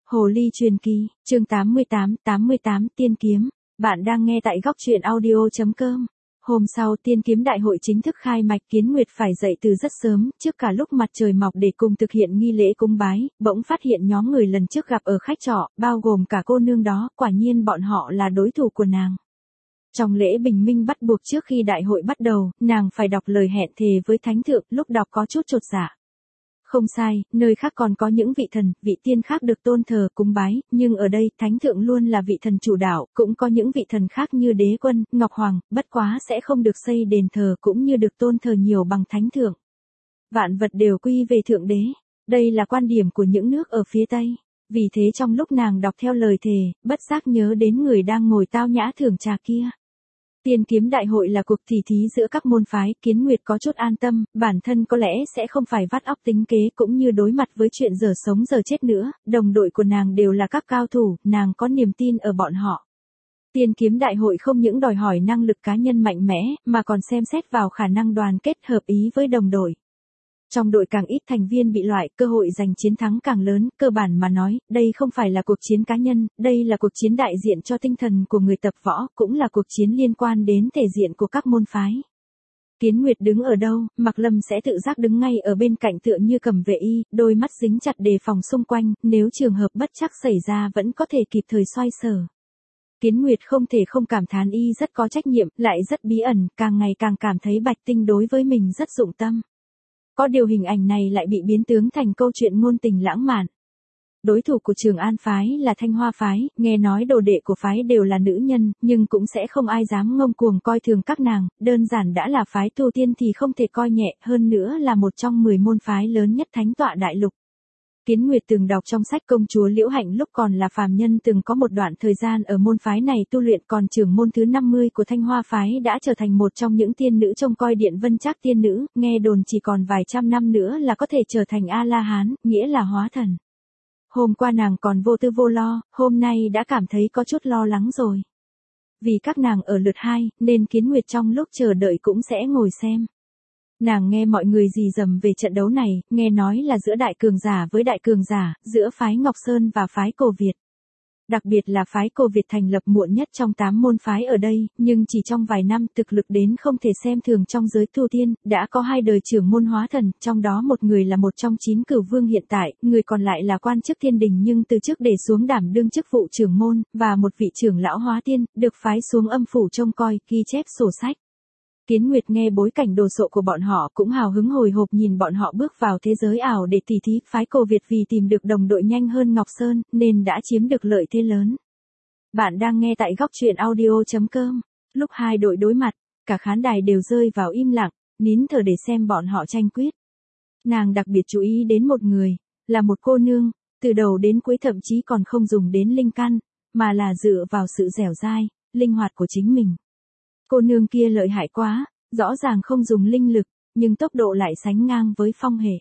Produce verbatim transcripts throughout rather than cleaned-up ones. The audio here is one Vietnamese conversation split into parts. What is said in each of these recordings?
Hồ ly truyền kỳ, chương tám mươi tám, tám mươi tám tiên kiếm. Bạn đang nghe tại góc truyện audio chấm com. Hôm sau tiên kiếm đại hội chính thức khai mạch, Kiến Nguyệt phải dậy từ rất sớm, trước cả lúc mặt trời mọc để cùng thực hiện nghi lễ cúng bái, bỗng phát hiện nhóm người lần trước gặp ở khách trọ, bao gồm cả cô nương đó, quả nhiên bọn họ là đối thủ của nàng. Trong lễ bình minh bắt buộc trước khi đại hội bắt đầu, nàng phải đọc lời hẹn thề với thánh thượng, lúc đọc có chút chột dạ. Không sai, nơi khác còn có những vị thần, vị tiên khác được tôn thờ cúng bái, nhưng ở đây, thánh thượng luôn là vị thần chủ đạo, cũng có những vị thần khác như đế quân, ngọc hoàng, bất quá sẽ không được xây đền thờ cũng như được tôn thờ nhiều bằng thánh thượng. Vạn vật đều quy về thượng đế, đây là quan điểm của những nước ở phía Tây. Vì thế trong lúc nàng đọc theo lời thề, bất giác nhớ đến người đang ngồi tao nhã thưởng trà kia. Tiên kiếm đại hội là cuộc tỉ thí giữa các môn phái, Kiến Nguyệt có chút an tâm, bản thân có lẽ sẽ không phải vắt óc tính kế cũng như đối mặt với chuyện giờ sống giờ chết nữa, đồng đội của nàng đều là các cao thủ, nàng có niềm tin ở bọn họ. Tiên kiếm đại hội không những đòi hỏi năng lực cá nhân mạnh mẽ, mà còn xem xét vào khả năng đoàn kết hợp ý với đồng đội. Trong đội càng ít thành viên bị loại, cơ hội giành chiến thắng càng lớn, cơ bản mà nói, đây không phải là cuộc chiến cá nhân, đây là cuộc chiến đại diện cho tinh thần của người tập võ, cũng là cuộc chiến liên quan đến thể diện của các môn phái. Kiến Nguyệt đứng ở đâu, Mạc Lâm sẽ tự giác đứng ngay ở bên cạnh tựa như cầm vệ y, đôi mắt dính chặt đề phòng xung quanh, nếu trường hợp bất trắc xảy ra vẫn có thể kịp thời xoay sở. Kiến Nguyệt không thể không cảm thán y rất có trách nhiệm, lại rất bí ẩn, càng ngày càng cảm thấy Bạch Tinh đối với mình rất dụng tâm. Có điều hình ảnh này lại bị biến tướng thành câu chuyện ngôn tình lãng mạn. Đối thủ của Trường An phái là Thanh Hoa phái, nghe nói đồ đệ của phái đều là nữ nhân, nhưng cũng sẽ không ai dám ngông cuồng coi thường các nàng, đơn giản đã là phái tu tiên thì không thể coi nhẹ, hơn nữa là một trong mười môn phái lớn nhất thánh tọa đại lục. Kiến Nguyệt từng đọc trong sách Công chúa Liễu Hạnh lúc còn là phàm nhân từng có một đoạn thời gian ở môn phái này tu luyện, còn trưởng môn thứ năm mươi của Thanh Hoa phái đã trở thành một trong những tiên nữ trông coi Điện Vân Trác tiên nữ, nghe đồn chỉ còn vài trăm năm nữa là có thể trở thành A-la-hán, nghĩa là hóa thần. Hôm qua nàng còn vô tư vô lo, hôm nay đã cảm thấy có chút lo lắng rồi. Vì các nàng ở lượt hai, nên Kiến Nguyệt trong lúc chờ đợi cũng sẽ ngồi xem. Nàng nghe mọi người rì rầm về trận đấu này, nghe nói là giữa đại cường giả với đại cường giả, giữa phái Ngọc Sơn và phái Cổ Việt. Đặc biệt là phái Cổ Việt thành lập muộn nhất trong tám môn phái ở đây, nhưng chỉ trong vài năm thực lực đến không thể xem thường trong giới tu tiên, đã có hai đời trưởng môn hóa thần, trong đó một người là một trong chín cửu vương hiện tại, người còn lại là quan chức thiên đình nhưng từ chức để xuống đảm đương chức vụ trưởng môn, và một vị trưởng lão hóa tiên, được phái xuống âm phủ trông coi, ghi chép sổ sách. Kiến Nguyệt nghe bối cảnh đồ sộ của bọn họ cũng hào hứng hồi hộp nhìn bọn họ bước vào thế giới ảo để tỉ thí, phái Cổ Việt vì tìm được đồng đội nhanh hơn Ngọc Sơn, nên đã chiếm được lợi thế lớn. Bạn đang nghe tại góc truyện audio chấm com. Lúc hai đội đối mặt, cả khán đài đều rơi vào im lặng, nín thở để xem bọn họ tranh quyết. Nàng đặc biệt chú ý đến một người, là một cô nương, từ đầu đến cuối thậm chí còn không dùng đến linh căn, mà là dựa vào sự dẻo dai, linh hoạt của chính mình. Cô nương kia lợi hại quá, rõ ràng không dùng linh lực, nhưng tốc độ lại sánh ngang với Phong Hệ.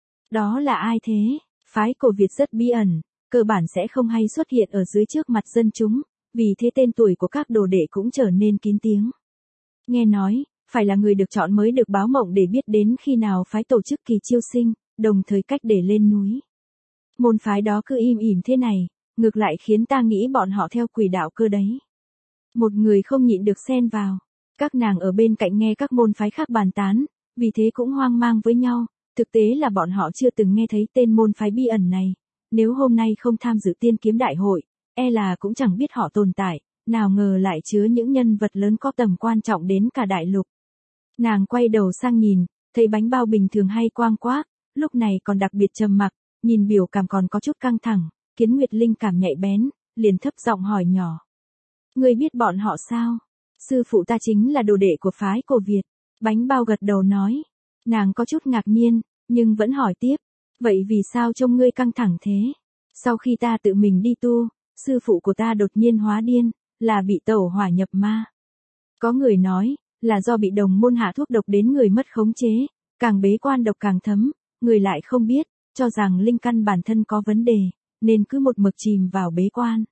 Đó là ai thế? Phái Cổ Việt rất bí ẩn, cơ bản sẽ không hay xuất hiện ở dưới trước mặt dân chúng, vì thế tên tuổi của các đồ đệ cũng trở nên kín tiếng. Nghe nói, phải là người được chọn mới được báo mộng để biết đến khi nào phái tổ chức kỳ chiêu sinh, đồng thời cách để lên núi. Môn phái đó cứ im ỉm thế này, ngược lại khiến ta nghĩ bọn họ theo quỷ đạo cơ đấy. Một người không nhịn được xen vào. Các nàng ở bên cạnh nghe các môn phái khác bàn tán, vì thế cũng hoang mang với nhau, thực tế là bọn họ chưa từng nghe thấy tên môn phái bí ẩn này. Nếu hôm nay không tham dự tiên kiếm đại hội, e là cũng chẳng biết họ tồn tại, nào ngờ lại chứa những nhân vật lớn có tầm quan trọng đến cả đại lục. Nàng quay đầu sang nhìn, thấy bánh bao bình thường hay quang quác, lúc này còn đặc biệt trầm mặc, nhìn biểu cảm còn có chút căng thẳng, Kiến Nguyệt linh cảm nhạy bén, liền thấp giọng hỏi nhỏ. Ngươi biết bọn họ sao? Sư phụ ta chính là đồ đệ của phái Cổ Việt. Bánh bao gật đầu nói. Nàng có chút ngạc nhiên, nhưng vẫn hỏi tiếp. Vậy vì sao trông ngươi căng thẳng thế? Sau khi ta tự mình đi tu, sư phụ của ta đột nhiên hóa điên, là bị tẩu hỏa nhập ma. Có người nói, là do bị đồng môn hạ thuốc độc đến người mất khống chế, càng bế quan độc càng thấm, người lại không biết, cho rằng linh căn bản thân có vấn đề, nên cứ một mực chìm vào bế quan.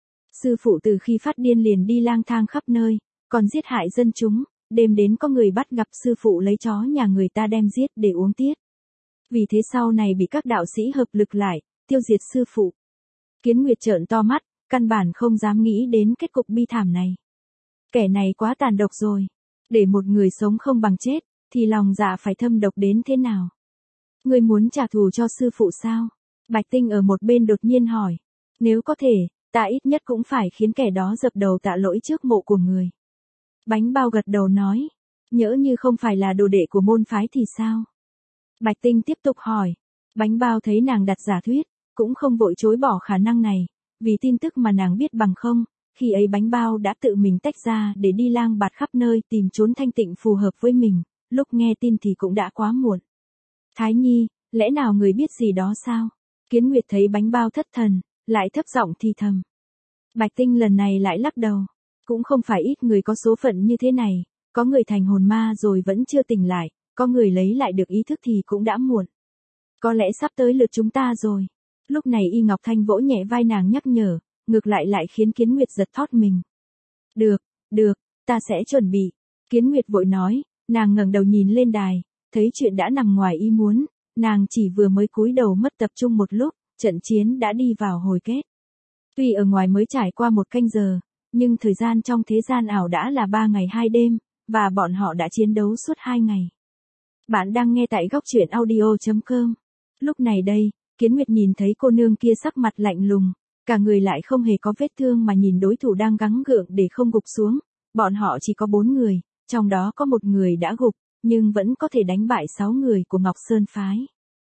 Sư phụ từ khi phát điên liền đi lang thang khắp nơi, còn giết hại dân chúng, đêm đến có người bắt gặp sư phụ lấy chó nhà người ta đem giết để uống tiết. Vì thế sau này bị các đạo sĩ hợp lực lại, tiêu diệt sư phụ. Kiến Nguyệt trợn to mắt, căn bản không dám nghĩ đến kết cục bi thảm này. Kẻ này quá tàn độc rồi. Để một người sống không bằng chết, thì lòng dạ phải thâm độc đến thế nào? Ngươi muốn trả thù cho sư phụ sao? Bạch Tinh ở một bên đột nhiên hỏi. Nếu có thể, ta ít nhất cũng phải khiến kẻ đó dập đầu tạ lỗi trước mộ của người. Bánh bao gật đầu nói. Nhỡ như không phải là đồ đệ của môn phái thì sao? Bạch Tinh tiếp tục hỏi. Bánh bao thấy nàng đặt giả thuyết, cũng không vội chối bỏ khả năng này, vì tin tức mà nàng biết bằng không, khi ấy bánh bao đã tự mình tách ra để đi lang bạt khắp nơi tìm trốn thanh tịnh phù hợp với mình, lúc nghe tin thì cũng đã quá muộn. Thái Nhi, lẽ nào người biết gì đó sao? Kiến Nguyệt thấy bánh bao thất thần, lại thấp giọng thì thầm. Bạch Tinh lần này lại lắc đầu. Cũng không phải ít người có số phận như thế này, có người thành hồn ma rồi vẫn chưa tỉnh lại, có người lấy lại được ý thức thì cũng đã muộn. Có lẽ sắp tới lượt chúng ta rồi. Lúc này Y Ngọc Thanh vỗ nhẹ vai nàng nhắc nhở, ngược lại lại khiến Kiến Nguyệt giật thót mình. Được, được, ta sẽ chuẩn bị. Kiến Nguyệt vội nói, nàng ngẩng đầu nhìn lên đài, thấy chuyện đã nằm ngoài ý muốn, nàng chỉ vừa mới cúi đầu mất tập trung một lúc, trận chiến đã đi vào hồi kết. Tuy ở ngoài mới trải qua một canh giờ, nhưng thời gian trong thế gian ảo đã là ba ngày hai đêm, và bọn họ đã chiến đấu suốt hai ngày. Bạn đang nghe tại góc truyện audio chấm com. Lúc này đây, Kiến Nguyệt nhìn thấy cô nương kia sắc mặt lạnh lùng, cả người lại không hề có vết thương mà nhìn đối thủ đang gắng gượng để không gục xuống. Bọn họ chỉ có bốn người, trong đó có một người đã gục, nhưng vẫn có thể đánh bại sáu người của Ngọc Sơn Phái.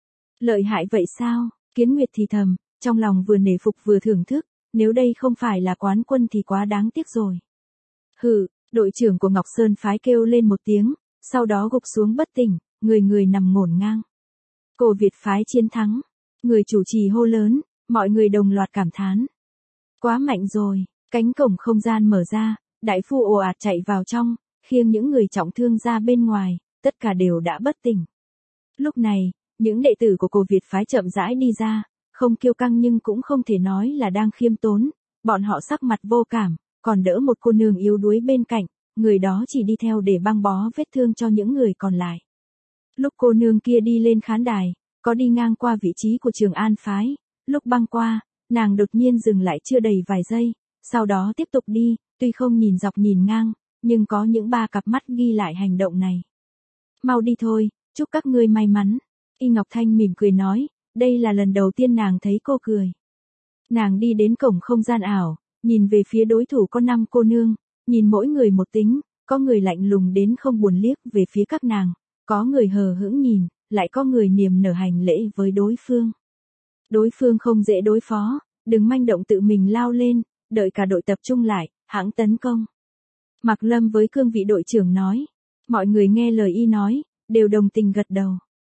Lợi hại vậy sao? Kiến Nguyệt thì thầm, trong lòng vừa nể phục vừa thưởng thức, nếu đây không phải là quán quân thì quá đáng tiếc rồi. Hừ, đội trưởng của Ngọc Sơn Phái kêu lên một tiếng, sau đó gục xuống bất tỉnh, người người nằm ngổn ngang. Cổ Việt Phái chiến thắng. Người chủ trì hô lớn, mọi người đồng loạt cảm thán. Quá mạnh rồi, cánh cổng không gian mở ra, đại phu ồ ạt chạy vào trong, khiêng những người trọng thương ra bên ngoài, tất cả đều đã bất tỉnh. Lúc này, những đệ tử của Cổ Việt Phái chậm rãi đi ra, không kiêu căng nhưng cũng không thể nói là đang khiêm tốn, bọn họ sắc mặt vô cảm, còn đỡ một cô nương yếu đuối bên cạnh, người đó chỉ đi theo để băng bó vết thương cho những người còn lại. Lúc cô nương kia đi lên khán đài, có đi ngang qua vị trí của Trường An Phái, lúc băng qua, nàng đột nhiên dừng lại chưa đầy vài giây, sau đó tiếp tục đi, tuy không nhìn dọc nhìn ngang, nhưng có những ba cặp mắt ghi lại hành động này. Mau đi thôi, chúc các ngươi may mắn. Y Ngọc Thanh mỉm cười nói, đây là lần đầu tiên nàng thấy cô cười. Nàng đi đến cổng không gian ảo, nhìn về phía đối thủ có năm cô nương, nhìn mỗi người một tính, có người lạnh lùng đến không buồn liếc về phía các nàng, có người hờ hững nhìn, lại có người niềm nở hành lễ với đối phương. Đối phương không dễ đối phó, đừng manh động tự mình lao lên, đợi cả đội tập trung lại, hãng tấn công. Mạc Lâm với cương vị đội trưởng nói, mọi người nghe lời y nói, đều đồng tình gật đầu.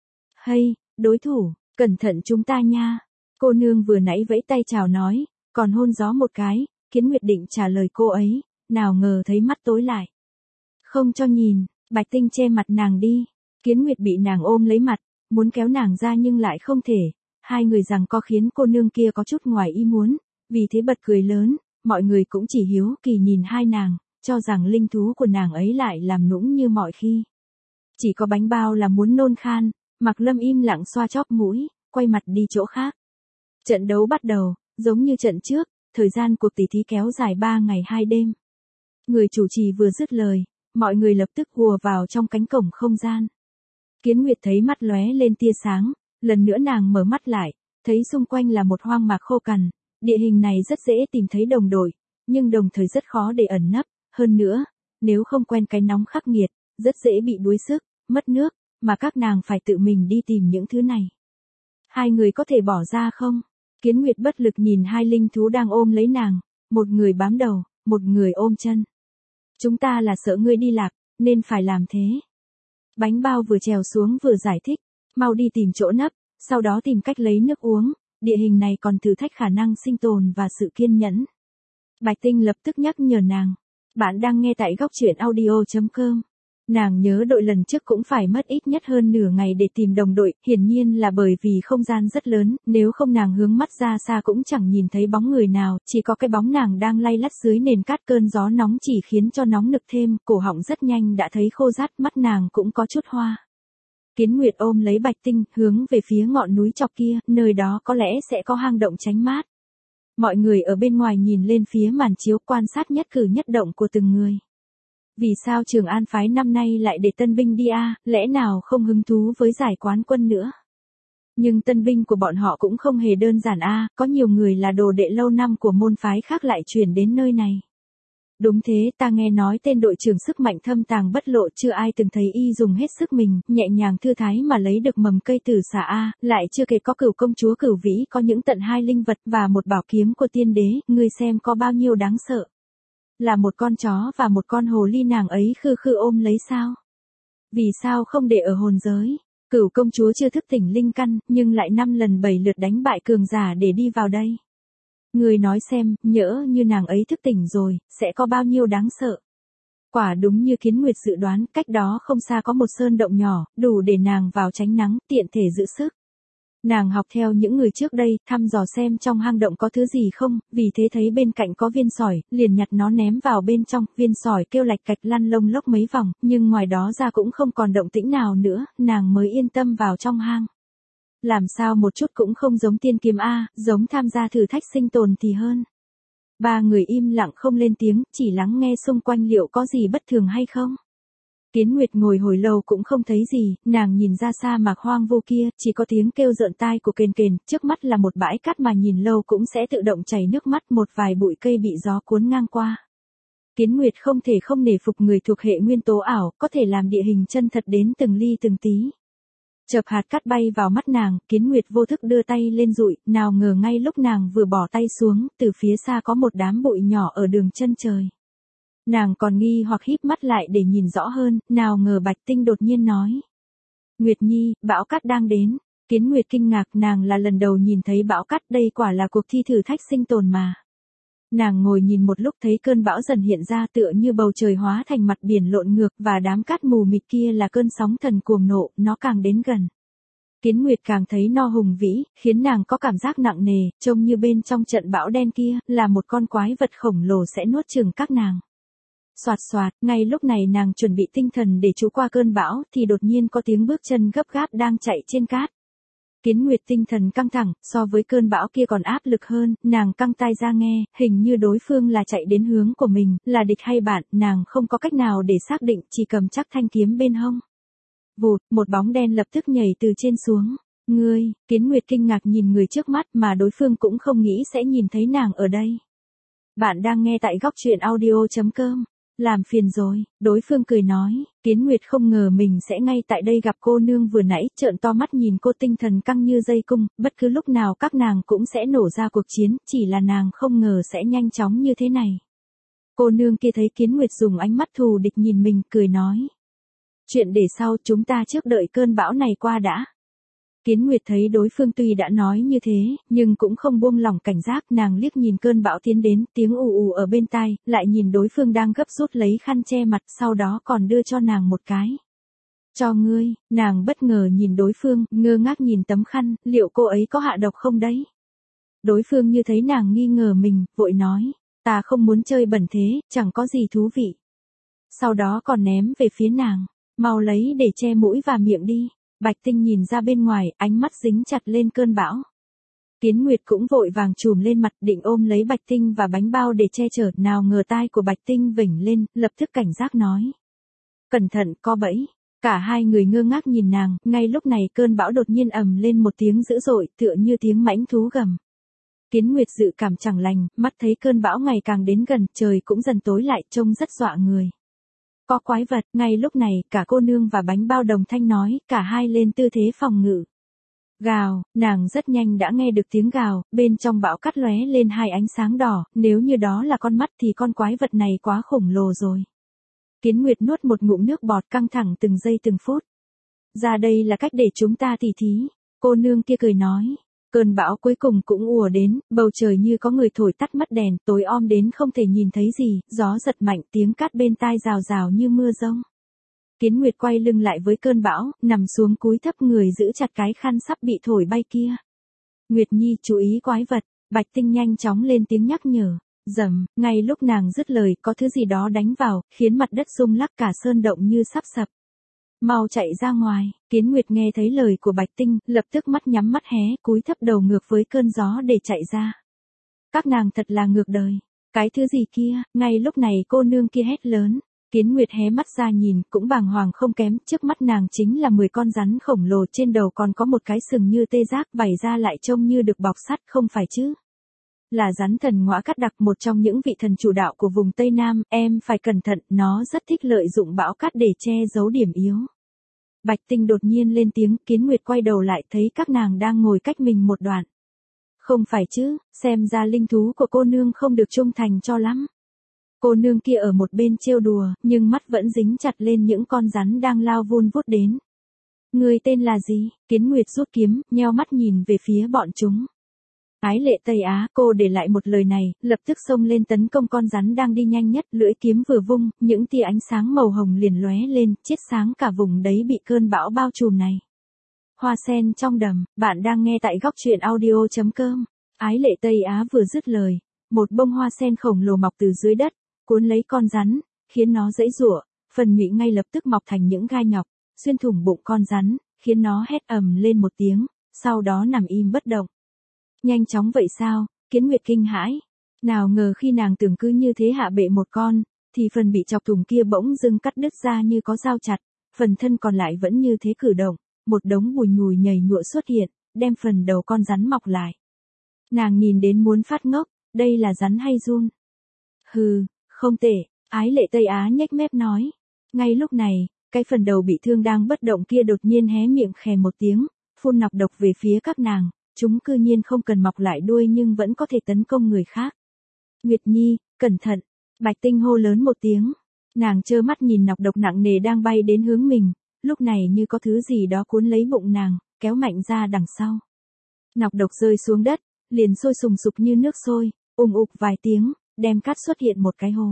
Hay, đối thủ, cẩn thận chúng ta nha. Cô nương vừa nãy vẫy tay chào nói, còn hôn gió một cái, Kiến Nguyệt định trả lời cô ấy, nào ngờ thấy mắt tối lại. Không cho nhìn, Bạch Tinh che mặt nàng đi. Kiến Nguyệt bị nàng ôm lấy mặt, muốn kéo nàng ra nhưng lại không thể, hai người giằng co khiến cô nương kia có chút ngoài ý muốn, vì thế bật cười lớn, mọi người cũng chỉ hiếu kỳ nhìn hai nàng, cho rằng linh thú của nàng ấy lại làm nũng như mọi khi. Chỉ có Bánh Bao là muốn nôn khan, Mạc Lâm im lặng xoa chóp mũi, quay mặt đi chỗ khác. Trận đấu bắt đầu, giống như trận trước, thời gian cuộc tỷ thí kéo dài ba ngày hai đêm. Người chủ trì vừa dứt lời, mọi người lập tức hùa vào trong cánh cổng không gian. Kiến Nguyệt thấy mắt lóe lên tia sáng, lần nữa nàng mở mắt lại, thấy xung quanh là một hoang mạc khô cằn, địa hình này rất dễ tìm thấy đồng đội, nhưng đồng thời rất khó để ẩn nấp, hơn nữa, nếu không quen cái nóng khắc nghiệt, rất dễ bị đuối sức, mất nước, mà các nàng phải tự mình đi tìm những thứ này. Hai người có thể bỏ ra không? Kiến Nguyệt bất lực nhìn hai linh thú đang ôm lấy nàng, một người bám đầu, một người ôm chân. Chúng ta là sợ ngươi đi lạc, nên phải làm thế. Bánh Bao vừa trèo xuống vừa giải thích, mau đi tìm chỗ nấp, sau đó tìm cách lấy nước uống, địa hình này còn thử thách khả năng sinh tồn và sự kiên nhẫn. Bạch Tinh lập tức nhắc nhở nàng, bạn đang nghe tại góc truyện audio chấm com. Nàng nhớ đội lần trước cũng phải mất ít nhất hơn nửa ngày để tìm đồng đội, hiển nhiên là bởi vì không gian rất lớn, nếu không nàng hướng mắt ra xa cũng chẳng nhìn thấy bóng người nào, chỉ có cái bóng nàng đang lay lắt dưới nền cát, cơn gió nóng chỉ khiến cho nóng nực thêm, cổ họng rất nhanh đã thấy khô rát, mắt nàng cũng có chút hoa. Kiến Nguyệt ôm lấy Bạch Tinh, hướng về phía ngọn núi chọc kia, nơi đó có lẽ sẽ có hang động tránh mát. Mọi người ở bên ngoài nhìn lên phía màn chiếu quan sát nhất cử nhất động của từng người. Vì sao Trường An phái năm nay lại để tân binh đi a, lẽ nào không hứng thú với giải quán quân nữa? Nhưng tân binh của bọn họ cũng không hề đơn giản a, có nhiều người là đồ đệ lâu năm của môn phái khác lại chuyển đến nơi này. Đúng thế, ta nghe nói tên đội trưởng sức mạnh thâm tàng bất lộ, chưa ai từng thấy y dùng hết sức mình, nhẹ nhàng thư thái mà lấy được mầm cây tử xà a, lại chưa kể có Cửu công chúa Cửu Vĩ, có những tận hai linh vật và một bảo kiếm của tiên đế, ngươi xem có bao nhiêu đáng sợ. Là một con chó và một con hồ ly nàng ấy khư khư ôm lấy sao? Vì sao không để ở hồn giới? Cửu công chúa chưa thức tỉnh linh căn, nhưng lại năm lần bảy lượt đánh bại cường giả để đi vào đây. Người nói xem, nhỡ như nàng ấy thức tỉnh rồi, sẽ có bao nhiêu đáng sợ. Quả đúng như Kiến Nguyệt dự đoán, cách đó không xa có một sơn động nhỏ, đủ để nàng vào tránh nắng, tiện thể giữ sức. Nàng học theo những người trước đây, thăm dò xem trong hang động có thứ gì không, vì thế thấy bên cạnh có viên sỏi, liền nhặt nó ném vào bên trong, viên sỏi kêu lạch cạch lăn lông lốc mấy vòng, nhưng ngoài đó ra cũng không còn động tĩnh nào nữa, nàng mới yên tâm vào trong hang. Làm sao một chút cũng không giống tiên kiếm A, giống tham gia thử thách sinh tồn thì hơn. Ba người im lặng không lên tiếng, chỉ lắng nghe xung quanh liệu có gì bất thường hay không. Kiến Nguyệt ngồi hồi lâu cũng không thấy gì, nàng nhìn ra sa mạc hoang vô kia, chỉ có tiếng kêu rợn tai của kền kền, trước mắt là một bãi cát mà nhìn lâu cũng sẽ tự động chảy nước mắt, một vài bụi cây bị gió cuốn ngang qua. Kiến Nguyệt không thể không nể phục người thuộc hệ nguyên tố ảo, có thể làm địa hình chân thật đến từng ly từng tí. Chợp hạt cát bay vào mắt nàng, Kiến Nguyệt vô thức đưa tay lên dụi, nào ngờ ngay lúc nàng vừa bỏ tay xuống, từ phía xa có một đám bụi nhỏ ở đường chân trời. Nàng còn nghi hoặc híp mắt lại để nhìn rõ hơn, nào ngờ Bạch Tinh đột nhiên nói. Nguyệt Nhi, bão cát đang đến. Kiến Nguyệt kinh ngạc, nàng là lần đầu nhìn thấy bão cát, đây quả là cuộc thi thử thách sinh tồn mà. Nàng ngồi nhìn một lúc thấy cơn bão dần hiện ra tựa như bầu trời hóa thành mặt biển lộn ngược và đám cát mù mịt kia là cơn sóng thần cuồng nộ, nó càng đến gần. Kiến Nguyệt càng thấy no hùng vĩ, khiến nàng có cảm giác nặng nề, trông như bên trong trận bão đen kia, là một con quái vật khổng lồ sẽ nuốt chửng các nàng. Soạt soạt, ngay lúc này nàng chuẩn bị tinh thần để trú qua cơn bão, thì đột nhiên có tiếng bước chân gấp gáp đang chạy trên cát. Kiến Nguyệt tinh thần căng thẳng, so với cơn bão kia còn áp lực hơn, nàng căng tai ra nghe, hình như đối phương là chạy đến hướng của mình, là địch hay bạn, nàng không có cách nào để xác định, chỉ cầm chắc thanh kiếm bên hông. Vụt, một bóng đen lập tức nhảy từ trên xuống. Ngươi, Kiến Nguyệt kinh ngạc nhìn người trước mắt mà đối phương cũng không nghĩ sẽ nhìn thấy nàng ở đây. Bạn đang nghe tại góc truyện audio chấm com. Làm phiền rồi, đối phương cười nói, Kiến Nguyệt không ngờ mình sẽ ngay tại đây gặp cô nương vừa nãy, trợn to mắt nhìn cô tinh thần căng như dây cung, bất cứ lúc nào các nàng cũng sẽ nổ ra cuộc chiến, chỉ là nàng không ngờ sẽ nhanh chóng như thế này. Cô nương kia thấy Kiến Nguyệt dùng ánh mắt thù địch nhìn mình, cười nói. Chuyện để sau, chúng ta trước đợi cơn bão này qua đã. Kiến Nguyệt thấy đối phương tuy đã nói như thế, nhưng cũng không buông lỏng cảnh giác, nàng liếc nhìn cơn bão tiến đến, tiếng ù ù ở bên tai, lại nhìn đối phương đang gấp rút lấy khăn che mặt, sau đó còn đưa cho nàng một cái. Cho ngươi, nàng bất ngờ nhìn đối phương, ngơ ngác nhìn tấm khăn, liệu cô ấy có hạ độc không đấy? Đối phương như thấy nàng nghi ngờ mình, vội nói, ta không muốn chơi bẩn thế, chẳng có gì thú vị. Sau đó còn ném về phía nàng, mau lấy để che mũi và miệng đi. Bạch Tinh nhìn ra bên ngoài, ánh mắt dính chặt lên cơn bão. Kiến Nguyệt cũng vội vàng chùm lên mặt định ôm lấy Bạch Tinh và bánh bao để che chở, nào ngờ tai của Bạch Tinh vểnh lên, lập tức cảnh giác nói. Cẩn thận, có bẫy. Cả hai người ngơ ngác nhìn nàng, ngay lúc này cơn bão đột nhiên ầm lên một tiếng dữ dội, tựa như tiếng mãnh thú gầm. Kiến Nguyệt dự cảm chẳng lành, mắt thấy cơn bão ngày càng đến gần, trời cũng dần tối lại, trông rất dọa người. Có quái vật, ngay lúc này, cả cô nương và bánh bao đồng thanh nói, cả hai lên tư thế phòng ngự. Gào, nàng rất nhanh đã nghe được tiếng gào, bên trong bão cát lóe lên hai ánh sáng đỏ, nếu như đó là con mắt thì con quái vật này quá khổng lồ rồi. Kiến Nguyệt nuốt một ngụm nước bọt căng thẳng từng giây từng phút. Ra đây là cách để chúng ta tỉ thí, cô nương kia cười nói. Cơn bão cuối cùng cũng ùa đến, bầu trời như có người thổi tắt mất đèn, tối om đến không thể nhìn thấy gì, gió giật mạnh, tiếng cát bên tai rào rào như mưa rông. Kiến Nguyệt quay lưng lại với cơn bão, nằm xuống cúi thấp người giữ chặt cái khăn sắp bị thổi bay kia. Nguyệt Nhi chú ý quái vật, Bạch Tinh nhanh chóng lên tiếng nhắc nhở. Dầm, ngay lúc nàng dứt lời, có thứ gì đó đánh vào, khiến mặt đất rung lắc cả sơn động như sắp sập. Mau chạy ra ngoài, Kiến Nguyệt nghe thấy lời của Bạch Tinh, lập tức mắt nhắm mắt hé, cúi thấp đầu ngược với cơn gió để chạy ra. Các nàng thật là ngược đời. Cái thứ gì kia, ngay lúc này cô nương kia hét lớn. Kiến Nguyệt hé mắt ra nhìn, cũng bàng hoàng không kém, trước mắt nàng chính là mười con rắn khổng lồ, trên đầu còn có một cái sừng như tê giác, vảy ra lại trông như được bọc sắt, không phải chứ? Là rắn thần ngõa cát đặc, một trong những vị thần chủ đạo của vùng Tây Nam, em phải cẩn thận, nó rất thích lợi dụng bão cát để che giấu điểm yếu. Bạch Tinh đột nhiên lên tiếng, Kiến Nguyệt quay đầu lại thấy các nàng đang ngồi cách mình một đoạn. Không phải chứ, xem ra linh thú của cô nương không được trung thành cho lắm. Cô nương kia ở một bên trêu đùa, nhưng mắt vẫn dính chặt lên những con rắn đang lao vun vút đến. Người tên là gì? Kiến Nguyệt rút kiếm, nheo mắt nhìn về phía bọn chúng. Ái Lệ Tây Á, cô để lại một lời này, lập tức xông lên tấn công con rắn đang đi nhanh nhất, lưỡi kiếm vừa vung, những tia ánh sáng màu hồng liền lóe lên, chiết sáng cả vùng đấy bị cơn bão bao trùm này. Hoa sen trong đầm, bạn đang nghe tại góc truyện audio chấm com. Ái Lệ Tây Á vừa dứt lời, một bông hoa sen khổng lồ mọc từ dưới đất, cuốn lấy con rắn, khiến nó giãy giụa, phần nhụy ngay lập tức mọc thành những gai nhọc, xuyên thủng bụng con rắn, khiến nó hét ầm lên một tiếng, sau đó nằm im bất động. Nhanh chóng vậy sao? Kiến Nguyệt kinh hãi. Nào ngờ khi nàng tưởng cứ như thế hạ bệ một con, thì phần bị chọc thủng kia bỗng dưng cắt đứt ra như có dao chặt, phần thân còn lại vẫn như thế cử động, một đống bùi nhùi nhầy nhụa xuất hiện, đem phần đầu con rắn mọc lại. Nàng nhìn đến muốn phát ngốc, đây là rắn hay giun? Hừ, không tệ, Ái Lệ Tây Á nhếch mép nói. Ngay lúc này, cái phần đầu bị thương đang bất động kia đột nhiên hé miệng khè một tiếng, phun nọc độc về phía các nàng. Chúng cư nhiên không cần mọc lại đuôi nhưng vẫn có thể tấn công người khác. Nguyệt Nhi, cẩn thận, Bạch Tinh hô lớn một tiếng. Nàng trơ mắt nhìn nọc độc nặng nề đang bay đến hướng mình, lúc này như có thứ gì đó cuốn lấy bụng nàng, kéo mạnh ra đằng sau. Nọc độc rơi xuống đất, liền sôi sùng sục như nước sôi, ùng ục vài tiếng, đem cát xuất hiện một cái hố.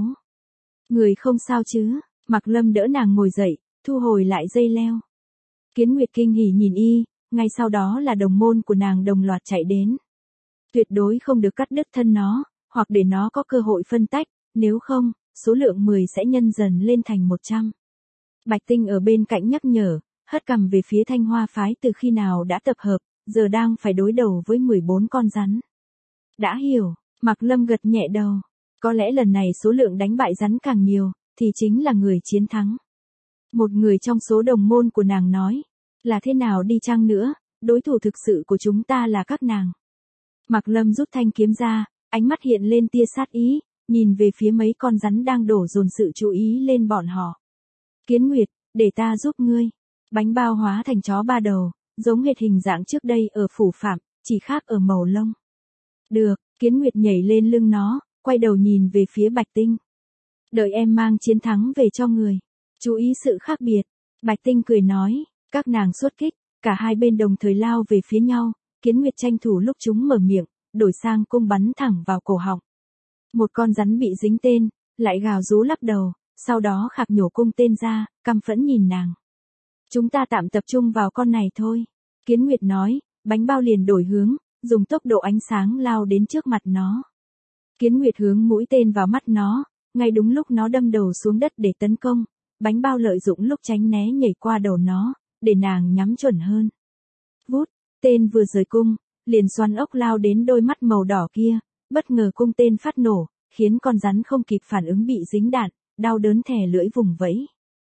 Người không sao chứ? Mạc Lâm đỡ nàng ngồi dậy, thu hồi lại dây leo. Kiến Nguyệt kinh hỉ nhìn y. Ngay sau đó là đồng môn của nàng đồng loạt chạy đến. Tuyệt đối không được cắt đứt thân nó, hoặc để nó có cơ hội phân tách, nếu không, số lượng mười sẽ nhân dần lên thành một trăm. Bạch Tinh ở bên cạnh nhắc nhở, hất cằm về phía Thanh Hoa phái từ khi nào đã tập hợp, giờ đang phải đối đầu với mười bốn con rắn. Đã hiểu, Mạc Lâm gật nhẹ đầu. Có lẽ lần này số lượng đánh bại rắn càng nhiều, thì chính là người chiến thắng. Một người trong số đồng môn của nàng nói. Là thế nào đi chăng nữa, đối thủ thực sự của chúng ta là các nàng. Mạc Lâm rút thanh kiếm ra, ánh mắt hiện lên tia sát ý, nhìn về phía mấy con rắn đang đổ dồn sự chú ý lên bọn họ. Kiến Nguyệt, để ta giúp ngươi. Bánh bao hóa thành chó ba đầu, giống hệt hình dạng trước đây ở phủ phạm, chỉ khác ở màu lông. Được, Kiến Nguyệt nhảy lên lưng nó, quay đầu nhìn về phía Bạch Tinh. Đợi em mang chiến thắng về cho người. Chú ý sự khác biệt. Bạch Tinh cười nói. Các nàng xuất kích, cả hai bên đồng thời lao về phía nhau, Kiến Nguyệt tranh thủ lúc chúng mở miệng, đổi sang cung bắn thẳng vào cổ họng. Một con rắn bị dính tên, lại gào rú lắc đầu, sau đó khạc nhổ cung tên ra, căm phẫn nhìn nàng. Chúng ta tạm tập trung vào con này thôi. Kiến Nguyệt nói, bánh bao liền đổi hướng, dùng tốc độ ánh sáng lao đến trước mặt nó. Kiến Nguyệt hướng mũi tên vào mắt nó, ngay đúng lúc nó đâm đầu xuống đất để tấn công, bánh bao lợi dụng lúc tránh né nhảy qua đầu nó. Để nàng nhắm chuẩn hơn. Vút, tên vừa rời cung, liền xoắn ốc lao đến đôi mắt màu đỏ kia, bất ngờ cung tên phát nổ, khiến con rắn không kịp phản ứng bị dính đạn, đau đớn thè lưỡi vùng vẫy.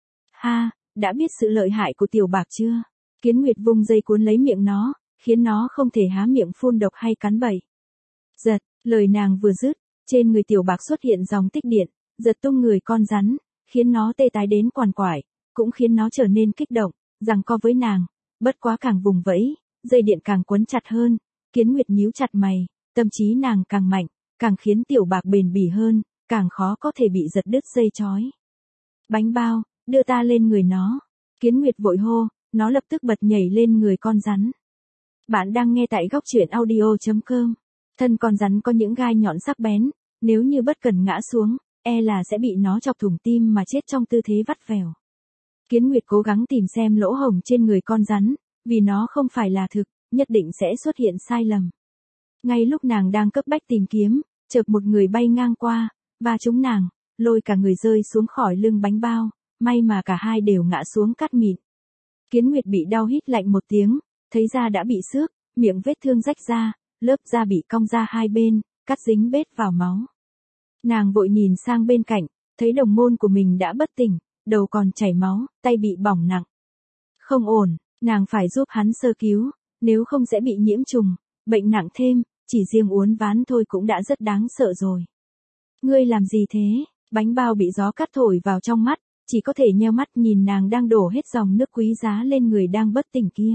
Ha, đã biết sự lợi hại của tiểu bạc chưa? Kiến Nguyệt vung dây cuốn lấy miệng nó, khiến nó không thể há miệng phun độc hay cắn bậy. Giật, lời nàng vừa dứt, trên người tiểu bạc xuất hiện dòng tích điện, giật tung người con rắn, khiến nó tê tái đến quằn quại, cũng khiến nó trở nên kích động. Rằng co với nàng, bất quá càng vùng vẫy, dây điện càng quấn chặt hơn, Kiến Nguyệt nhíu chặt mày, tâm trí nàng càng mạnh, càng khiến tiểu bạc bền bỉ hơn, càng khó có thể bị giật đứt dây chói. Bánh bao, đưa ta lên người nó. Kiến Nguyệt vội hô, nó lập tức bật nhảy lên người con rắn. Bạn đang nghe tại góc truyện audio chấm com. Thân con rắn có những gai nhọn sắc bén, nếu như bất cần ngã xuống, e là sẽ bị nó chọc thủng tim mà chết trong tư thế vắt vẻo. Kiến Nguyệt cố gắng tìm xem lỗ hổng trên người con rắn, vì nó không phải là thực, nhất định sẽ xuất hiện sai lầm. Ngay lúc nàng đang cấp bách tìm kiếm, chợt một người bay ngang qua, và trúng nàng, lôi cả người rơi xuống khỏi lưng bánh bao, may mà cả hai đều ngã xuống cát mịn. Kiến Nguyệt bị đau hít lạnh một tiếng, thấy da đã bị xước, miệng vết thương rách ra, lớp da bị cong ra hai bên, cắt dính bết vào máu. Nàng vội nhìn sang bên cạnh, thấy đồng môn của mình đã bất tỉnh, đầu còn chảy máu, tay bị bỏng nặng. Không ổn, nàng phải giúp hắn sơ cứu, nếu không sẽ bị nhiễm trùng, bệnh nặng thêm, chỉ riêng uốn ván thôi cũng đã rất đáng sợ rồi. Ngươi làm gì thế? Bánh bao bị gió cắt thổi vào trong mắt, chỉ có thể nheo mắt nhìn nàng đang đổ hết dòng nước quý giá lên người đang bất tỉnh kia.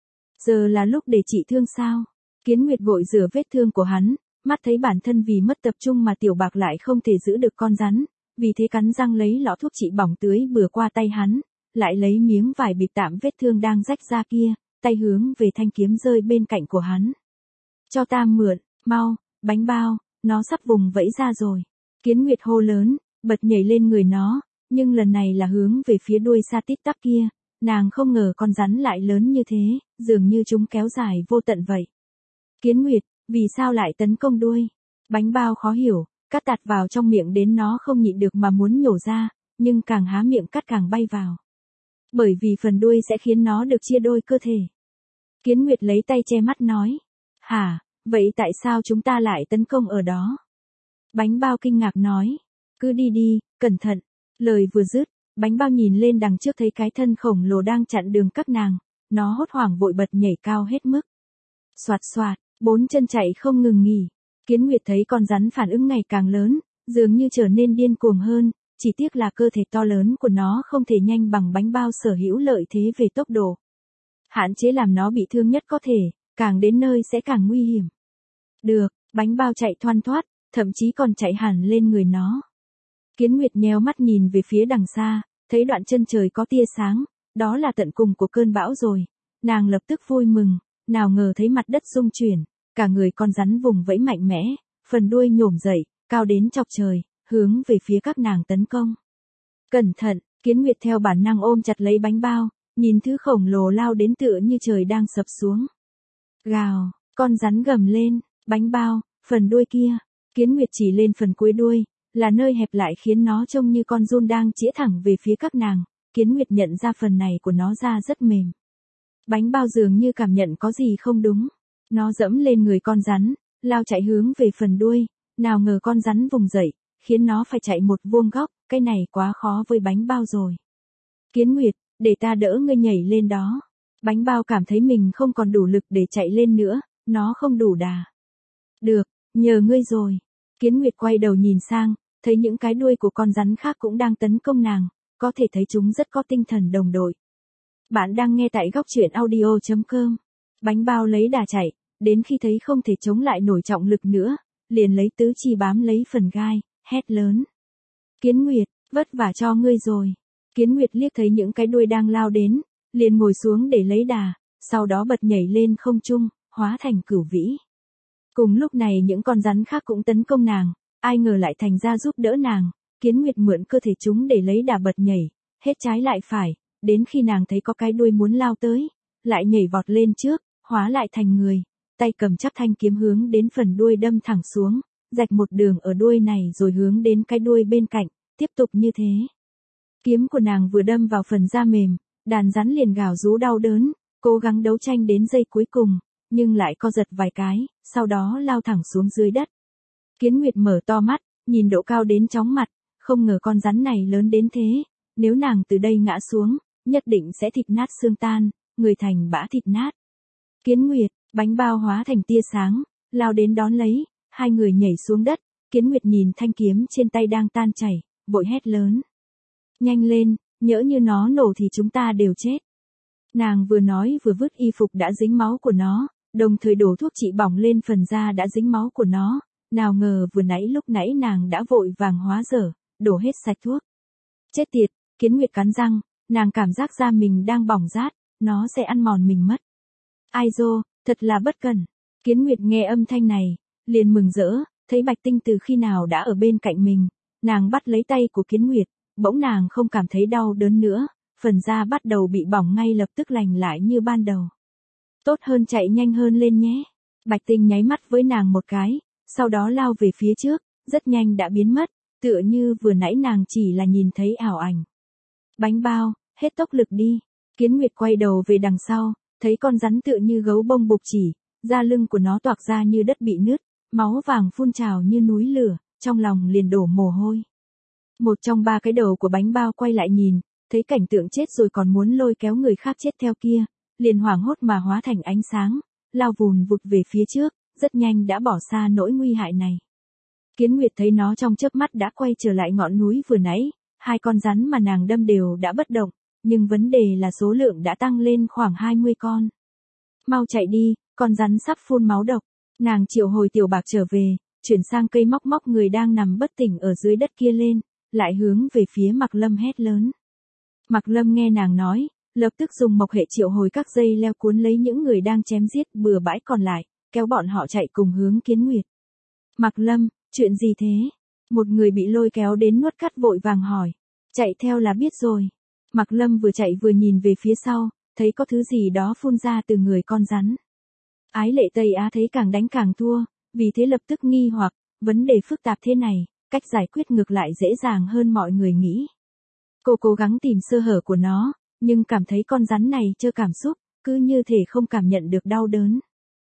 Giờ là lúc để trị thương sao? Kiến Nguyệt vội rửa vết thương của hắn, mắt thấy bản thân vì mất tập trung mà Tiểu Bạc lại không thể giữ được con rắn, vì thế cắn răng lấy lọ thuốc trị bỏng tưới bừa qua tay hắn, lại lấy miếng vải bịt tạm vết thương đang rách ra kia, tay hướng về thanh kiếm rơi bên cạnh của hắn. Cho ta mượn, mau, bánh bao, nó sắp vùng vẫy ra rồi. Kiến Nguyệt hô lớn, bật nhảy lên người nó, nhưng lần này là hướng về phía đuôi sa tít tắp kia, nàng không ngờ con rắn lại lớn như thế, dường như chúng kéo dài vô tận vậy. Kiến Nguyệt, vì sao lại tấn công đuôi? Bánh bao khó hiểu, cắt tạt vào trong miệng đến nó không nhịn được mà muốn nhổ ra, nhưng càng há miệng cắt càng bay vào. Bởi vì phần đuôi sẽ khiến nó được chia đôi cơ thể. Kiến Nguyệt lấy tay che mắt nói. Hả, vậy tại sao chúng ta lại tấn công ở đó? Bánh bao kinh ngạc nói. Cứ đi đi, cẩn thận. Lời vừa dứt, bánh bao nhìn lên đằng trước thấy cái thân khổng lồ đang chặn đường các nàng. Nó hốt hoảng vội bật nhảy cao hết mức. Soạt soạt, bốn chân chạy không ngừng nghỉ. Kiến Nguyệt thấy con rắn phản ứng ngày càng lớn, dường như trở nên điên cuồng hơn, chỉ tiếc là cơ thể to lớn của nó không thể nhanh bằng bánh bao sở hữu lợi thế về tốc độ. Hạn chế làm nó bị thương nhất có thể, càng đến nơi sẽ càng nguy hiểm. Được, bánh bao chạy thoăn thoắt, thậm chí còn chạy hẳn lên người nó. Kiến Nguyệt nheo mắt nhìn về phía đằng xa, thấy đoạn chân trời có tia sáng, đó là tận cùng của cơn bão rồi. Nàng lập tức vui mừng, nào ngờ thấy mặt đất rung chuyển, cả người con rắn vùng vẫy mạnh mẽ, phần đuôi nhổm dậy, cao đến chọc trời, hướng về phía các nàng tấn công. Cẩn thận, Kiến Nguyệt theo bản năng ôm chặt lấy bánh bao, nhìn thứ khổng lồ lao đến tựa như trời đang sập xuống. Gào, con rắn gầm lên, bánh bao, phần đuôi kia. Kiến Nguyệt chỉ lên phần cuối đuôi, là nơi hẹp lại khiến nó trông như con giun đang chĩa thẳng về phía các nàng. Kiến Nguyệt nhận ra phần này của nó da rất mềm. Bánh bao dường như cảm nhận có gì không đúng. Nó dẫm lên người con rắn, lao chạy hướng về phần đuôi, nào ngờ con rắn vùng dậy, khiến nó phải chạy một vuông góc, cái này quá khó với bánh bao rồi. Kiến Nguyệt, để ta đỡ ngươi nhảy lên đó. Bánh bao cảm thấy mình không còn đủ lực để chạy lên nữa, nó không đủ đà. Được, nhờ ngươi rồi. Kiến Nguyệt quay đầu nhìn sang, thấy những cái đuôi của con rắn khác cũng đang tấn công nàng, có thể thấy chúng rất có tinh thần đồng đội. Bạn đang nghe tại góc truyện audio chấm com. Bánh bao lấy đà chạy, đến khi thấy không thể chống lại nổi trọng lực nữa, liền lấy tứ chi bám lấy phần gai, hét lớn. Kiến Nguyệt, vất vả cho ngươi rồi. Kiến Nguyệt liếc thấy những cái đuôi đang lao đến, liền ngồi xuống để lấy đà, sau đó bật nhảy lên không trung, hóa thành cửu vĩ. Cùng lúc này những con rắn khác cũng tấn công nàng, ai ngờ lại thành ra giúp đỡ nàng. Kiến Nguyệt mượn cơ thể chúng để lấy đà bật nhảy, hết trái lại phải, đến khi nàng thấy có cái đuôi muốn lao tới, lại nhảy vọt lên trước, hóa lại thành người, tay cầm chắc thanh kiếm hướng đến phần đuôi đâm thẳng xuống, rạch một đường ở đuôi này rồi hướng đến cái đuôi bên cạnh, tiếp tục như thế. Kiếm của nàng vừa đâm vào phần da mềm, đàn rắn liền gào rú đau đớn, cố gắng đấu tranh đến giây cuối cùng, nhưng lại co giật vài cái, sau đó lao thẳng xuống dưới đất. Kiến Nguyệt mở to mắt, nhìn độ cao đến chóng mặt, không ngờ con rắn này lớn đến thế, nếu nàng từ đây ngã xuống, nhất định sẽ thịt nát xương tan, người thành bã thịt nát. Kiến Nguyệt, bánh bao hóa thành tia sáng, lao đến đón lấy, hai người nhảy xuống đất, Kiến Nguyệt nhìn thanh kiếm trên tay đang tan chảy, vội hét lớn. Nhanh lên, nhỡ như nó nổ thì chúng ta đều chết. Nàng vừa nói vừa vứt y phục đã dính máu của nó, đồng thời đổ thuốc trị bỏng lên phần da đã dính máu của nó, nào ngờ vừa nãy lúc nãy nàng đã vội vàng hóa dở, đổ hết sạch thuốc. Chết tiệt, Kiến Nguyệt cắn răng, nàng cảm giác da mình đang bỏng rát, nó sẽ ăn mòn mình mất. Ai dô, thật là bất cẩn. Kiến Nguyệt nghe âm thanh này, liền mừng rỡ, thấy Bạch Tinh từ khi nào đã ở bên cạnh mình, nàng bắt lấy tay của Kiến Nguyệt, bỗng nàng không cảm thấy đau đớn nữa, phần da bắt đầu bị bỏng ngay lập tức lành lại như ban đầu. Tốt hơn chạy nhanh hơn lên nhé. Bạch Tinh nháy mắt với nàng một cái, sau đó lao về phía trước, rất nhanh đã biến mất, tựa như vừa nãy nàng chỉ là nhìn thấy ảo ảnh. Bánh bao, hết tốc lực đi. Kiến Nguyệt quay đầu về đằng sau, thấy con rắn tựa như gấu bông bục chỉ, da lưng của nó toạc ra như đất bị nứt, máu vàng phun trào như núi lửa, trong lòng liền đổ mồ hôi. Một trong ba cái đầu của bánh bao quay lại nhìn, thấy cảnh tượng chết rồi còn muốn lôi kéo người khác chết theo kia, liền hoảng hốt mà hóa thành ánh sáng, lao vùn vụt về phía trước, rất nhanh đã bỏ xa nỗi nguy hại này. Kiến Nguyệt thấy nó trong chớp mắt đã quay trở lại ngọn núi vừa nãy, hai con rắn mà nàng đâm đều đã bất động, nhưng vấn đề là số lượng đã tăng lên khoảng hai mươi con. Mau chạy đi, con rắn sắp phun máu độc. Nàng triệu hồi Tiểu Bạc trở về, chuyển sang cây móc móc người đang nằm bất tỉnh ở dưới đất kia lên, lại hướng về phía Mạc Lâm hét lớn. Mạc Lâm nghe nàng nói, lập tức dùng mộc hệ triệu hồi các dây leo cuốn lấy những người đang chém giết bừa bãi còn lại, kéo bọn họ chạy cùng hướng Kiến Nguyệt. Mạc Lâm, chuyện gì thế? Một người bị lôi kéo đến nuốt cắt vội vàng hỏi. Chạy theo là biết rồi. Mạc Lâm vừa chạy vừa nhìn về phía sau, thấy có thứ gì đó phun ra từ người con rắn. Ái Lệ Tây Á thấy càng đánh càng thua, vì thế lập tức nghi hoặc, vấn đề phức tạp thế này, cách giải quyết ngược lại dễ dàng hơn mọi người nghĩ. Cô cố gắng tìm sơ hở của nó, nhưng cảm thấy con rắn này chưa cảm xúc, cứ như thể không cảm nhận được đau đớn.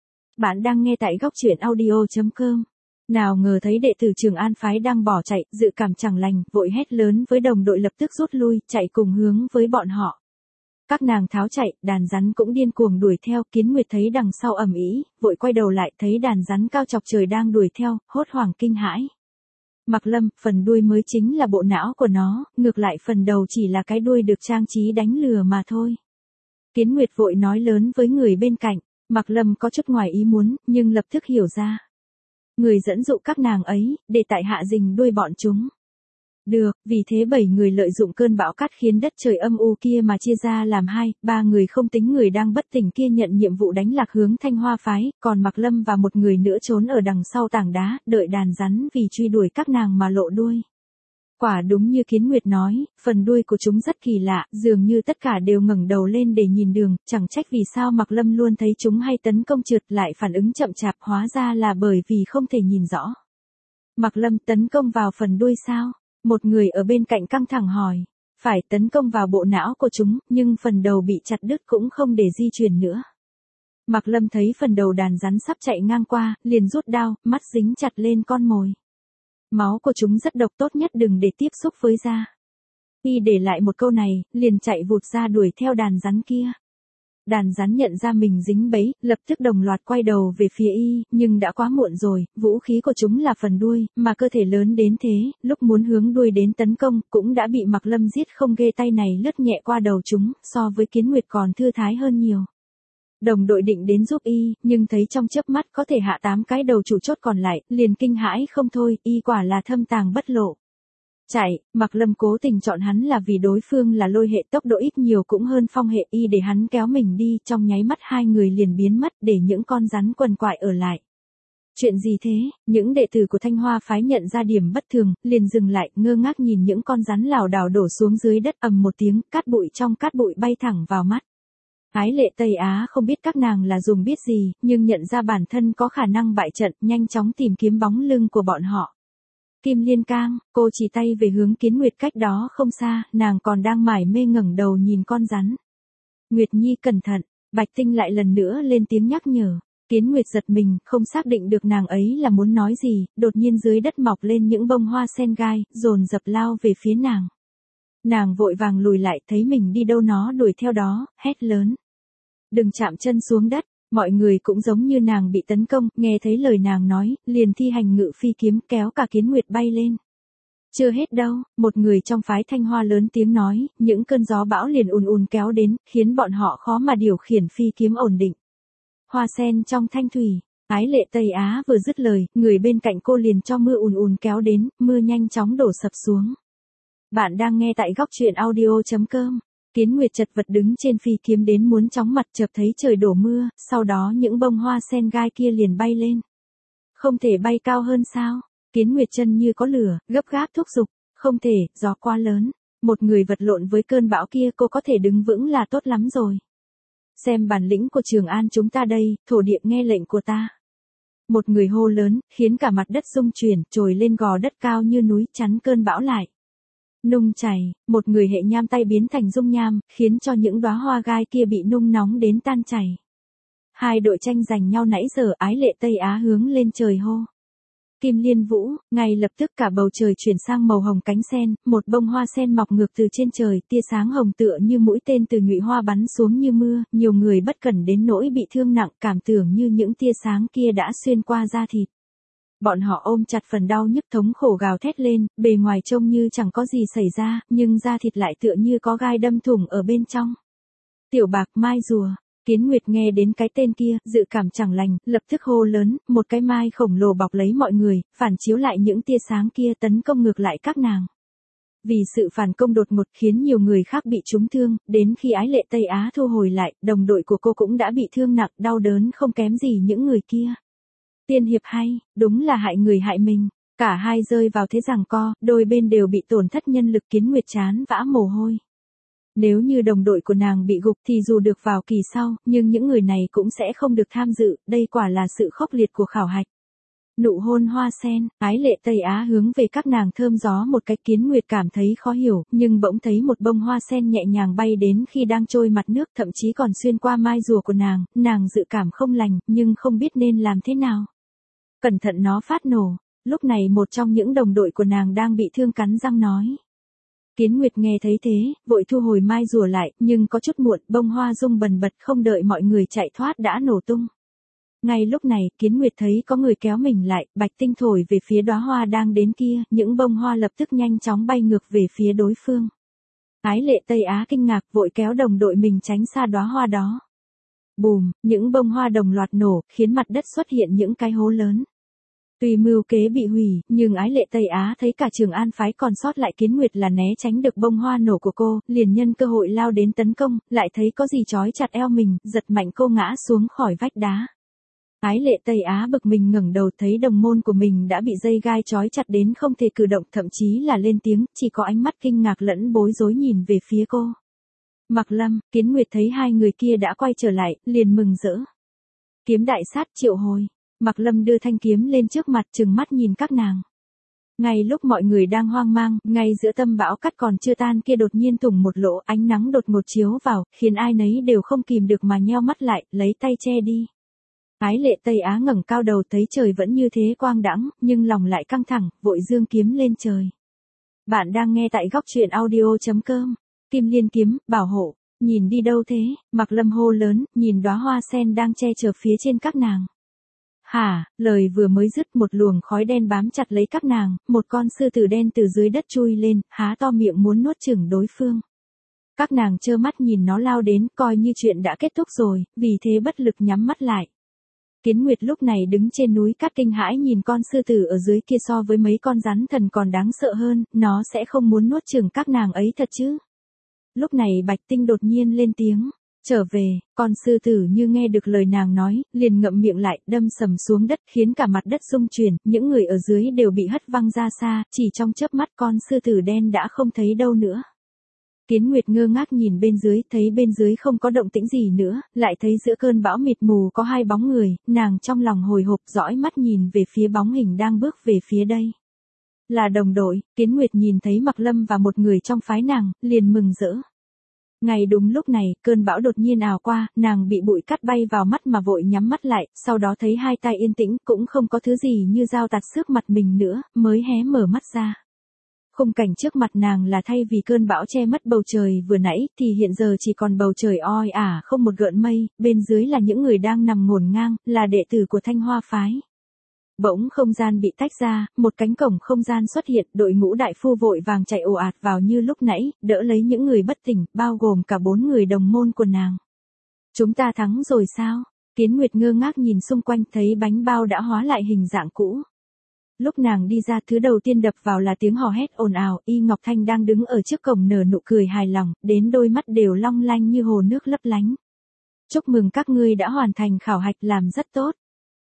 Bạn đang nghe tại góc truyện audio chấm com. Nào ngờ thấy đệ tử Trường An phái đang bỏ chạy, dự cảm chẳng lành, vội hét lớn với đồng đội lập tức rút lui, chạy cùng hướng với bọn họ. Các nàng tháo chạy, đàn rắn cũng điên cuồng đuổi theo, Kiến Nguyệt thấy đằng sau ầm ĩ, vội quay đầu lại thấy đàn rắn cao chọc trời đang đuổi theo, hốt hoảng kinh hãi. Mạc Lâm, phần đuôi mới chính là bộ não của nó, ngược lại phần đầu chỉ là cái đuôi được trang trí đánh lừa mà thôi. Kiến Nguyệt vội nói lớn với người bên cạnh, Mạc Lâm có chút ngoài ý muốn, nhưng lập tức hiểu ra. Người dẫn dụ các nàng ấy, để tại hạ rình đuôi bọn chúng. Được, vì thế bảy người lợi dụng cơn bão cát khiến đất trời âm u kia mà chia ra làm hai, ba người không tính người đang bất tỉnh kia nhận nhiệm vụ đánh lạc hướng Thanh Hoa phái, còn Mạc Lâm và một người nữa trốn ở đằng sau tảng đá, đợi đàn rắn vì truy đuổi các nàng mà lộ đuôi. Quả đúng như Kiến Nguyệt nói, phần đuôi của chúng rất kỳ lạ, dường như tất cả đều ngẩng đầu lên để nhìn đường, chẳng trách vì sao Mạc Lâm luôn thấy chúng hay tấn công trượt lại phản ứng chậm chạp, hóa ra là bởi vì không thể nhìn rõ. Mạc Lâm tấn công vào phần đuôi sao? Một người ở bên cạnh căng thẳng hỏi, phải tấn công vào bộ não của chúng, nhưng phần đầu bị chặt đứt cũng không để di chuyển nữa. Mạc Lâm thấy phần đầu đàn rắn sắp chạy ngang qua, liền rút đao, mắt dính chặt lên con mồi. Máu của chúng rất độc, tốt nhất đừng để tiếp xúc với da. Y để lại một câu này, liền chạy vụt ra đuổi theo đàn rắn kia. Đàn rắn nhận ra mình dính bẫy, lập tức đồng loạt quay đầu về phía y, nhưng đã quá muộn rồi, vũ khí của chúng là phần đuôi, mà cơ thể lớn đến thế, lúc muốn hướng đuôi đến tấn công, cũng đã bị Mạc Lâm giết không ghê, tay này lướt nhẹ qua đầu chúng, so với Kiến Nguyệt còn thư thái hơn nhiều. Đồng đội định đến giúp y, nhưng thấy trong chớp mắt có thể hạ tám cái đầu chủ chốt còn lại, liền kinh hãi không thôi, y quả là thâm tàng bất lộ. Chạy, Mạc Lâm cố tình chọn hắn là vì đối phương là lôi hệ, tốc độ ít nhiều cũng hơn phong hệ, y để hắn kéo mình đi, trong nháy mắt hai người liền biến mất, để những con rắn quần quại ở lại. Chuyện gì thế? Những đệ tử của Thanh Hoa phái nhận ra điểm bất thường, liền dừng lại, ngơ ngác nhìn những con rắn lảo đảo đổ xuống dưới đất, ầm một tiếng, cát bụi trong cát bụi bay thẳng vào mắt. Ái Lệ Tây Á không biết các nàng là dùng biết gì, nhưng nhận ra bản thân có khả năng bại trận, nhanh chóng tìm kiếm bóng lưng của bọn họ. Kim Liên Cang, cô chỉ tay về hướng Kiến Nguyệt cách đó không xa, nàng còn đang mải mê ngẩng đầu nhìn con rắn. Nguyệt Nhi cẩn thận, Bạch Tinh lại lần nữa lên tiếng nhắc nhở. Kiến Nguyệt giật mình, không xác định được nàng ấy là muốn nói gì, đột nhiên dưới đất mọc lên những bông hoa sen gai, dồn dập lao về phía nàng. Nàng vội vàng lùi lại, thấy mình đi đâu nó đuổi theo đó, hét lớn. Đừng chạm chân xuống đất. Mọi người cũng giống như nàng bị tấn công, nghe thấy lời nàng nói, liền thi hành ngự phi kiếm kéo cả Kiến Nguyệt bay lên. Chưa hết đâu, một người trong phái Thanh Hoa lớn tiếng nói, những cơn gió bão liền ùn ùn kéo đến, khiến bọn họ khó mà điều khiển phi kiếm ổn định. Hoa sen trong thanh thủy, Ái Lệ Tây Á vừa dứt lời, người bên cạnh cô liền cho mưa ùn ùn kéo đến, mưa nhanh chóng đổ sập xuống. Bạn đang nghe tại góc truyện audio chấm com. Kiến Nguyệt chật vật đứng trên phi kiếm đến muốn chóng mặt, chợt thấy trời đổ mưa, sau đó những bông hoa sen gai kia liền bay lên. Không thể bay cao hơn sao? Kiến Nguyệt chân như có lửa, gấp gáp thúc giục, không thể, gió quá lớn. Một người vật lộn với cơn bão kia, cô có thể đứng vững là tốt lắm rồi. Xem bản lĩnh của Trường An chúng ta đây, thổ địa nghe lệnh của ta. Một người hô lớn, khiến cả mặt đất rung chuyển, trồi lên gò đất cao như núi, chắn cơn bão lại. Nung chảy, một người hệ nham tay biến thành dung nham, khiến cho những đóa hoa gai kia bị nung nóng đến tan chảy. Hai đội tranh giành nhau nãy giờ, Ái Lệ Tây Á hướng lên trời hô. Kim Liên Vũ, ngay lập tức cả bầu trời chuyển sang màu hồng cánh sen, một bông hoa sen mọc ngược từ trên trời, tia sáng hồng tựa như mũi tên từ nhụy hoa bắn xuống như mưa, nhiều người bất cẩn đến nỗi bị thương nặng, cảm tưởng như những tia sáng kia đã xuyên qua da thịt. Bọn họ ôm chặt phần đau nhức thống khổ gào thét lên, bề ngoài trông như chẳng có gì xảy ra, nhưng da thịt lại tựa như có gai đâm thủng ở bên trong. Tiểu Bạc Mai rùa. Kiến Nguyệt nghe đến cái tên kia, dự cảm chẳng lành, lập tức hô lớn, một cái mai khổng lồ bọc lấy mọi người, phản chiếu lại những tia sáng kia tấn công ngược lại các nàng. Vì sự phản công đột ngột khiến nhiều người khác bị trúng thương, đến khi Ái Lệ Tây Á thu hồi lại, đồng đội của cô cũng đã bị thương nặng, đau đớn không kém gì những người kia. Tiên hiệp hay, đúng là hại người hại mình, cả hai rơi vào thế giằng co, đôi bên đều bị tổn thất nhân lực. Kiến Nguyệt chán vã mồ hôi. Nếu như đồng đội của nàng bị gục thì dù được vào kỳ sau, nhưng những người này cũng sẽ không được tham dự, đây quả là sự khốc liệt của khảo hạch. Nụ hôn hoa sen, Ái Lệ Tây Á hướng về các nàng thơm gió một cái. Kiến Nguyệt cảm thấy khó hiểu, nhưng bỗng thấy một bông hoa sen nhẹ nhàng bay đến khi đang trôi mặt nước, thậm chí còn xuyên qua mai rùa của nàng, nàng dự cảm không lành, nhưng không biết nên làm thế nào. Cẩn thận nó phát nổ, lúc này một trong những đồng đội của nàng đang bị thương cắn răng nói. Kiến Nguyệt nghe thấy thế, vội thu hồi mai rùa lại, nhưng có chút muộn, bông hoa rung bần bật không đợi mọi người chạy thoát đã nổ tung. Ngay lúc này, Kiến Nguyệt thấy có người kéo mình lại, bạch tinh thổi về phía đóa hoa đang đến kia, những bông hoa lập tức nhanh chóng bay ngược về phía đối phương. Ái Lệ Tây Á kinh ngạc vội kéo đồng đội mình tránh xa đóa hoa đó. Bùm, những bông hoa đồng loạt nổ, khiến mặt đất xuất hiện những cái hố lớn. Tuy mưu kế bị hủy, nhưng Ái Lệ Tây Á thấy cả Trường An phái còn sót lại. Kiến Nguyệt là né tránh được bông hoa nổ của cô, liền nhân cơ hội lao đến tấn công, lại thấy có gì trói chặt eo mình, giật mạnh cô ngã xuống khỏi vách đá. Ái Lệ Tây Á bực mình ngẩng đầu thấy đồng môn của mình đã bị dây gai trói chặt đến không thể cử động, thậm chí là lên tiếng, chỉ có ánh mắt kinh ngạc lẫn bối rối nhìn về phía cô. Mặc Lâm, Kiến Nguyệt thấy hai người kia đã quay trở lại, liền mừng rỡ. Kiếm đại sát triệu hồi. Mặc Lâm đưa thanh kiếm lên trước mặt, trừng mắt nhìn các nàng. Ngay lúc mọi người đang hoang mang, ngay giữa tâm bão cát còn chưa tan kia đột nhiên thủng một lỗ, ánh nắng đột ngột chiếu vào, khiến ai nấy đều không kìm được mà nheo mắt lại, lấy tay che đi. Ái Lệ Tây Á ngẩng cao đầu thấy trời vẫn như thế quang đãng, nhưng lòng lại căng thẳng, vội giương kiếm lên trời. Bạn đang nghe tại góc truyện audio chấm com. Kim Liên kiếm, bảo hộ, nhìn đi đâu thế? Mặc Lâm hô lớn, nhìn đóa hoa sen đang che chở phía trên các nàng. Hả, lời vừa mới dứt một luồng khói đen bám chặt lấy các nàng, một con sư tử đen từ dưới đất chui lên, há to miệng muốn nuốt chửng đối phương. Các nàng trơ mắt nhìn nó lao đến, coi như chuyện đã kết thúc rồi, vì thế bất lực nhắm mắt lại. Kiến Nguyệt lúc này đứng trên núi cát kinh hãi nhìn con sư tử ở dưới kia, so với mấy con rắn thần còn đáng sợ hơn, nó sẽ không muốn nuốt chửng các nàng ấy thật chứ. Lúc này Bạch Tinh đột nhiên lên tiếng. Trở về, con sư tử như nghe được lời nàng nói, liền ngậm miệng lại, đâm sầm xuống đất, khiến cả mặt đất rung chuyển, những người ở dưới đều bị hất văng ra xa, chỉ trong chớp mắt con sư tử đen đã không thấy đâu nữa. Kiến Nguyệt ngơ ngác nhìn bên dưới, thấy bên dưới không có động tĩnh gì nữa, lại thấy giữa cơn bão mịt mù có hai bóng người, nàng trong lòng hồi hộp dõi mắt nhìn về phía bóng hình đang bước về phía đây. Là đồng đội. Kiến Nguyệt nhìn thấy Mặc Lâm và một người trong phái nàng, liền mừng rỡ. Ngay đúng lúc này, cơn bão đột nhiên ào qua, nàng bị bụi cát bay vào mắt mà vội nhắm mắt lại, sau đó thấy hai tay yên tĩnh, cũng không có thứ gì như dao tạt xước mặt mình nữa, mới hé mở mắt ra. Khung cảnh trước mặt nàng là thay vì cơn bão che mất bầu trời vừa nãy, thì hiện giờ chỉ còn bầu trời oi ả không một gợn mây, bên dưới là những người đang nằm ngổn ngang, là đệ tử của Thanh Hoa phái. Bỗng không gian bị tách ra, một cánh cổng không gian xuất hiện, đội ngũ đại phu vội vàng chạy ồ ạt vào như lúc nãy, đỡ lấy những người bất tỉnh, bao gồm cả bốn người đồng môn của nàng. Chúng ta thắng rồi sao? Kiến Nguyệt ngơ ngác nhìn xung quanh thấy bánh bao đã hóa lại hình dạng cũ. Lúc nàng đi ra, thứ đầu tiên đập vào là tiếng hò hét ồn ào, Y Ngọc Thanh đang đứng ở trước cổng nở nụ cười hài lòng, đến đôi mắt đều long lanh như hồ nước lấp lánh. Chúc mừng các ngươi đã hoàn thành khảo hạch, làm rất tốt.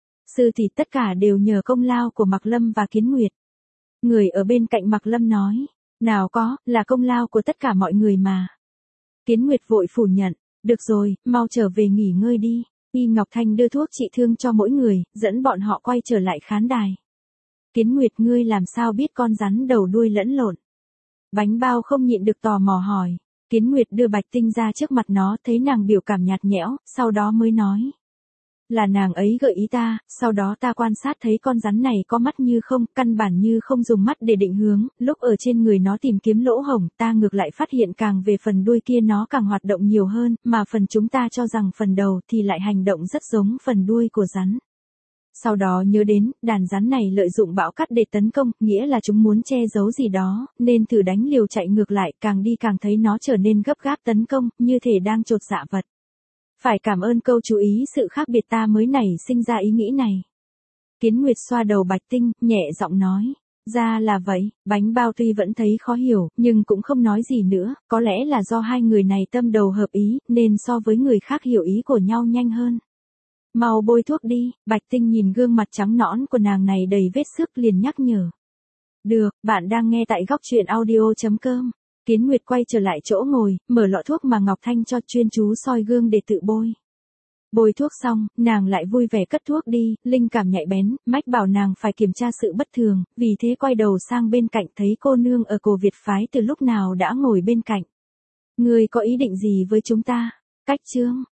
Sư thì tất cả đều nhờ công lao của Mặc Lâm và Kiến Nguyệt. Người ở bên cạnh Mặc Lâm nói, nào có, là công lao của tất cả mọi người mà. Kiến Nguyệt vội phủ nhận, được rồi, mau trở về nghỉ ngơi đi. Y Ngọc Thanh đưa thuốc trị thương cho mỗi người, dẫn bọn họ quay trở lại khán đài. Kiến Nguyệt, ngươi làm sao biết con rắn đầu đuôi lẫn lộn? Bánh bao không nhịn được tò mò hỏi. Kiến Nguyệt đưa Bạch Tinh ra trước mặt nó, thấy nàng biểu cảm nhạt nhẽo, sau đó mới nói. Là nàng ấy gợi ý ta, sau đó ta quan sát thấy con rắn này có mắt như không, căn bản như không dùng mắt để định hướng, lúc ở trên người nó tìm kiếm lỗ hổng, ta ngược lại phát hiện càng về phần đuôi kia nó càng hoạt động nhiều hơn, mà phần chúng ta cho rằng phần đầu thì lại hành động rất giống phần đuôi của rắn. Sau đó nhớ đến, đàn rắn này lợi dụng bão cát để tấn công, nghĩa là chúng muốn che giấu gì đó, nên thử đánh liều chạy ngược lại, càng đi càng thấy nó trở nên gấp gáp tấn công, như thể đang chột dạ vật. Phải cảm ơn câu chú ý sự khác biệt ta mới nảy sinh ra ý nghĩ này. Kiến Nguyệt xoa đầu Bạch Tinh, nhẹ giọng nói. Ra là vậy, bánh bao tuy vẫn thấy khó hiểu, nhưng cũng không nói gì nữa, có lẽ là do hai người này tâm đầu hợp ý, nên so với người khác hiểu ý của nhau nhanh hơn. Mau bôi thuốc đi, Bạch Tinh nhìn gương mặt trắng nõn của nàng này đầy vết xước liền nhắc nhở. Được, bạn đang nghe tại góc truyện audio chấm com. Kiến Nguyệt quay trở lại chỗ ngồi, mở lọ thuốc mà Ngọc Thanh cho, chuyên chú soi gương để tự bôi. Bôi thuốc xong, nàng lại vui vẻ cất thuốc đi, linh cảm nhạy bén, mách bảo nàng phải kiểm tra sự bất thường, vì thế quay đầu sang bên cạnh thấy cô nương ở Cổ Việt phái từ lúc nào đã ngồi bên cạnh. Ngươi có ý định gì với chúng ta? Cách Trương,